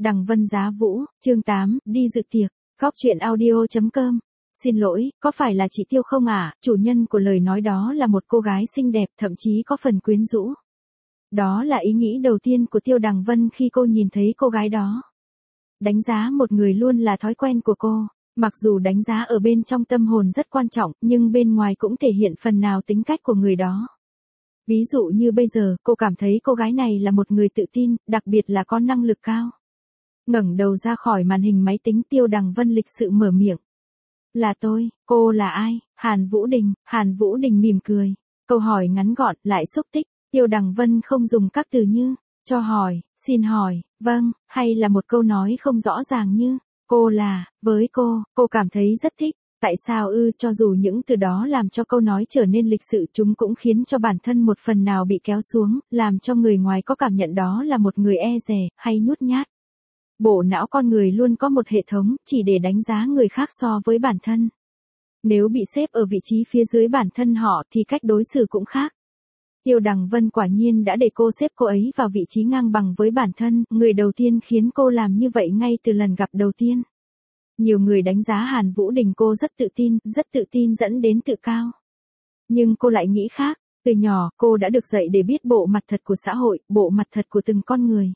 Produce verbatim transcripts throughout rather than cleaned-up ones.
Đằng Vân Giá Vũ, chương tám, đi dự tiệc, góc truyện audio chấm com. Xin lỗi, có phải là chị Tiêu không ạ? À? Chủ nhân của lời nói đó là một cô gái xinh đẹp, thậm chí có phần quyến rũ. Đó là ý nghĩ đầu tiên của Tiêu Đằng Vân khi cô nhìn thấy cô gái đó. Đánh giá một người luôn là thói quen của cô, mặc dù đánh giá ở bên trong tâm hồn rất quan trọng, nhưng bên ngoài cũng thể hiện phần nào tính cách của người đó. Ví dụ như bây giờ, cô cảm thấy cô gái này là một người tự tin, đặc biệt là có năng lực cao. Ngẩng đầu ra khỏi màn hình máy tính, Tiêu Đằng Vân lịch sự mở miệng. Là tôi, cô là ai? Hàn Vũ Đình. Hàn Vũ Đình mỉm cười. Câu hỏi ngắn gọn, lại xúc tích. Tiêu Đằng Vân không dùng các từ như, cho hỏi, xin hỏi, vâng, hay là một câu nói không rõ ràng như, cô là, với cô, cô cảm thấy rất thích. Tại sao ư? Cho dù những từ đó làm cho câu nói trở nên lịch sự, chúng cũng khiến cho bản thân một phần nào bị kéo xuống, làm cho người ngoài có cảm nhận đó là một người e dè, hay nhút nhát. Bộ não con người luôn có một hệ thống, chỉ để đánh giá người khác so với bản thân. Nếu bị xếp ở vị trí phía dưới bản thân họ thì cách đối xử cũng khác. Tiêu Đằng Vân quả nhiên đã để cô xếp cô ấy vào vị trí ngang bằng với bản thân, người đầu tiên khiến cô làm như vậy ngay từ lần gặp đầu tiên. Nhiều người đánh giá Hàn Vũ Đình cô rất tự tin, rất tự tin dẫn đến tự cao. Nhưng cô lại nghĩ khác, từ nhỏ cô đã được dạy để biết bộ mặt thật của xã hội, bộ mặt thật của từng con người.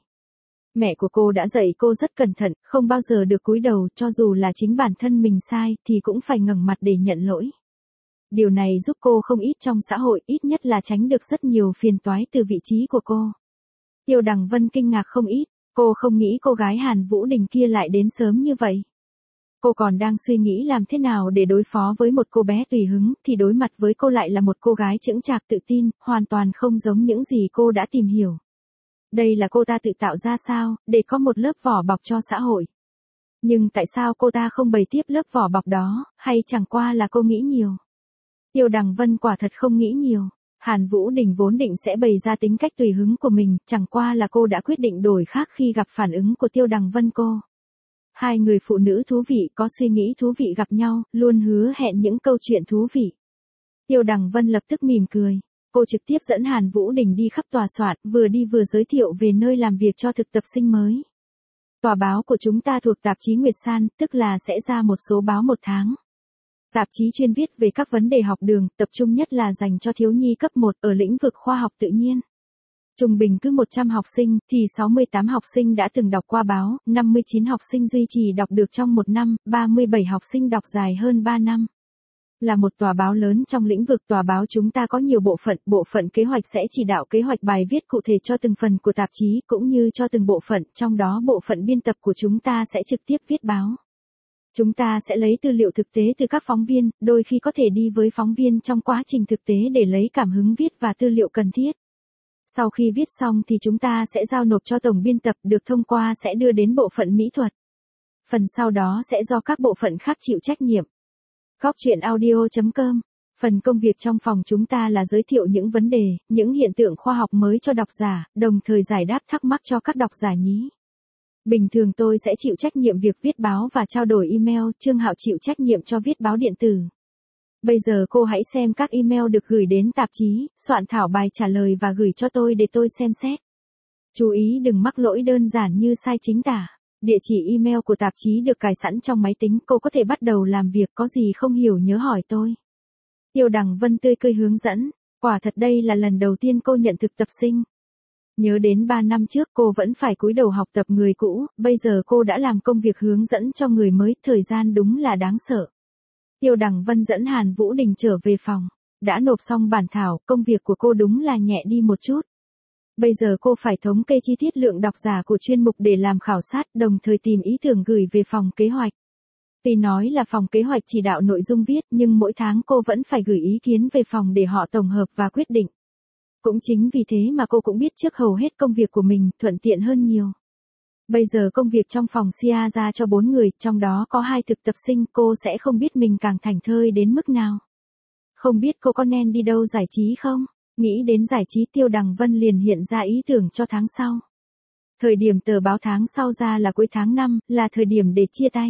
Mẹ của cô đã dạy cô rất cẩn thận, không bao giờ được cúi đầu, cho dù là chính bản thân mình sai thì cũng phải ngẩng mặt để nhận lỗi. Điều này giúp cô không ít trong xã hội, ít nhất là tránh được rất nhiều phiền toái từ vị trí của cô. Tiêu Đằng Vân kinh ngạc không ít, cô không nghĩ cô gái Hàn Vũ Đình kia lại đến sớm như vậy. Cô còn đang suy nghĩ làm thế nào để đối phó với một cô bé tùy hứng, thì đối mặt với cô lại là một cô gái chững chạc tự tin, hoàn toàn không giống những gì cô đã tìm hiểu. Đây là cô ta tự tạo ra sao, để có một lớp vỏ bọc cho xã hội. Nhưng tại sao cô ta không bày tiếp lớp vỏ bọc đó, hay chẳng qua là cô nghĩ nhiều? Tiêu Đằng Vân quả thật không nghĩ nhiều. Hàn Vũ Đình vốn định sẽ bày ra tính cách tùy hứng của mình, chẳng qua là cô đã quyết định đổi khác khi gặp phản ứng của Tiêu Đằng Vân cô. Hai người phụ nữ thú vị có suy nghĩ thú vị gặp nhau, luôn hứa hẹn những câu chuyện thú vị. Tiêu Đằng Vân lập tức mỉm cười. Cô trực tiếp dẫn Hàn Vũ Đình đi khắp tòa soạn, vừa đi vừa giới thiệu về nơi làm việc cho thực tập sinh mới. Tòa báo của chúng ta thuộc tạp chí Nguyệt San, tức là sẽ ra một số báo một tháng. Tạp chí chuyên viết về các vấn đề học đường, tập trung nhất là dành cho thiếu nhi cấp một ở lĩnh vực khoa học tự nhiên. Trung bình cứ một trăm học sinh, thì sáu mươi tám học sinh đã từng đọc qua báo, năm mươi chín học sinh duy trì đọc được trong một năm, ba mươi bảy học sinh đọc dài hơn ba năm. Là một tòa báo lớn trong lĩnh vực tòa báo chúng ta có nhiều bộ phận, bộ phận kế hoạch sẽ chỉ đạo kế hoạch bài viết cụ thể cho từng phần của tạp chí cũng như cho từng bộ phận, trong đó bộ phận biên tập của chúng ta sẽ trực tiếp viết báo. Chúng ta sẽ lấy tư liệu thực tế từ các phóng viên, đôi khi có thể đi với phóng viên trong quá trình thực tế để lấy cảm hứng viết và tư liệu cần thiết. Sau khi viết xong thì chúng ta sẽ giao nộp cho tổng biên tập, được thông qua sẽ đưa đến bộ phận mỹ thuật. Phần sau đó sẽ do các bộ phận khác chịu trách nhiệm. Góc truyện audio chấm com. Phần công việc trong phòng chúng ta là giới thiệu những vấn đề, những hiện tượng khoa học mới cho độc giả, đồng thời giải đáp thắc mắc cho các độc giả nhí. Bình thường tôi sẽ chịu trách nhiệm việc viết báo và trao đổi email, Trương Hạo chịu trách nhiệm cho viết báo điện tử. Bây giờ cô hãy xem các email được gửi đến tạp chí, soạn thảo bài trả lời và gửi cho tôi để tôi xem xét. Chú ý đừng mắc lỗi đơn giản như sai chính tả. Địa chỉ email của tạp chí được cài sẵn trong máy tính, cô có thể bắt đầu làm việc, có gì không hiểu nhớ hỏi tôi. Tiêu Đằng Vân tươi cười hướng dẫn, quả thật đây là lần đầu tiên cô nhận thực tập sinh. Nhớ đến ba năm trước cô vẫn phải cúi đầu học tập người cũ, bây giờ cô đã làm công việc hướng dẫn cho người mới, thời gian đúng là đáng sợ. Tiêu Đằng Vân dẫn Hàn Vũ Đình trở về phòng, đã nộp xong bản thảo, công việc của cô đúng là nhẹ đi một chút. Bây giờ cô phải thống kê chi tiết lượng độc giả của chuyên mục để làm khảo sát, đồng thời tìm ý tưởng gửi về phòng kế hoạch. Tuy nói là phòng kế hoạch chỉ đạo nội dung viết, nhưng mỗi tháng cô vẫn phải gửi ý kiến về phòng để họ tổng hợp và quyết định. Cũng chính vì thế mà cô cũng biết trước hầu hết công việc của mình, thuận tiện hơn nhiều. Bây giờ công việc trong phòng chia ra cho bốn người, trong đó có hai thực tập sinh, cô sẽ không biết mình càng thảnh thơi đến mức nào. Không biết cô có nên đi đâu giải trí không? Nghĩ đến giải trí, Tiêu Đằng Vân liền hiện ra ý tưởng cho tháng sau. Thời điểm tờ báo tháng sau ra là cuối tháng năm, là thời điểm để chia tay.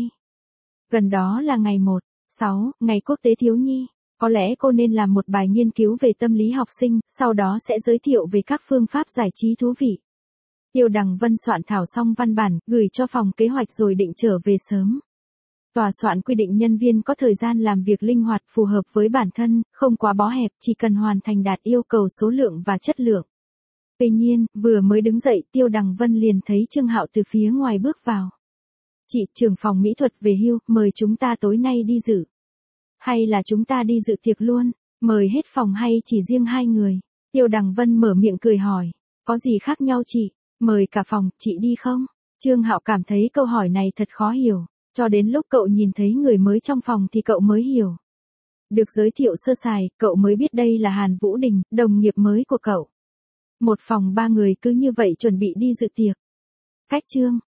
Gần đó là ngày một, sáu, ngày quốc tế thiếu nhi. Có lẽ cô nên làm một bài nghiên cứu về tâm lý học sinh, sau đó sẽ giới thiệu về các phương pháp giải trí thú vị. Tiêu Đằng Vân soạn thảo xong văn bản, gửi cho phòng kế hoạch rồi định trở về sớm. Tòa soạn quy định nhân viên có thời gian làm việc linh hoạt phù hợp với bản thân, không quá bó hẹp, chỉ cần hoàn thành đạt yêu cầu số lượng và chất lượng. Tuy nhiên, vừa mới đứng dậy Tiêu Đằng Vân liền thấy Trương Hạo từ phía ngoài bước vào. Chị, trưởng phòng mỹ thuật về hưu, mời chúng ta tối nay đi dự. Hay là chúng ta đi dự tiệc luôn, mời hết phòng hay chỉ riêng hai người? Tiêu Đằng Vân mở miệng cười hỏi, có gì khác nhau chị, mời cả phòng, chị đi không? Trương Hạo cảm thấy câu hỏi này thật khó hiểu, cho đến lúc cậu nhìn thấy người mới trong phòng thì cậu mới hiểu. Được giới thiệu sơ sài, cậu mới biết đây là Hàn Vũ Đình, đồng nghiệp mới của cậu. Một phòng ba người cứ như vậy chuẩn bị đi dự tiệc. Cách Trương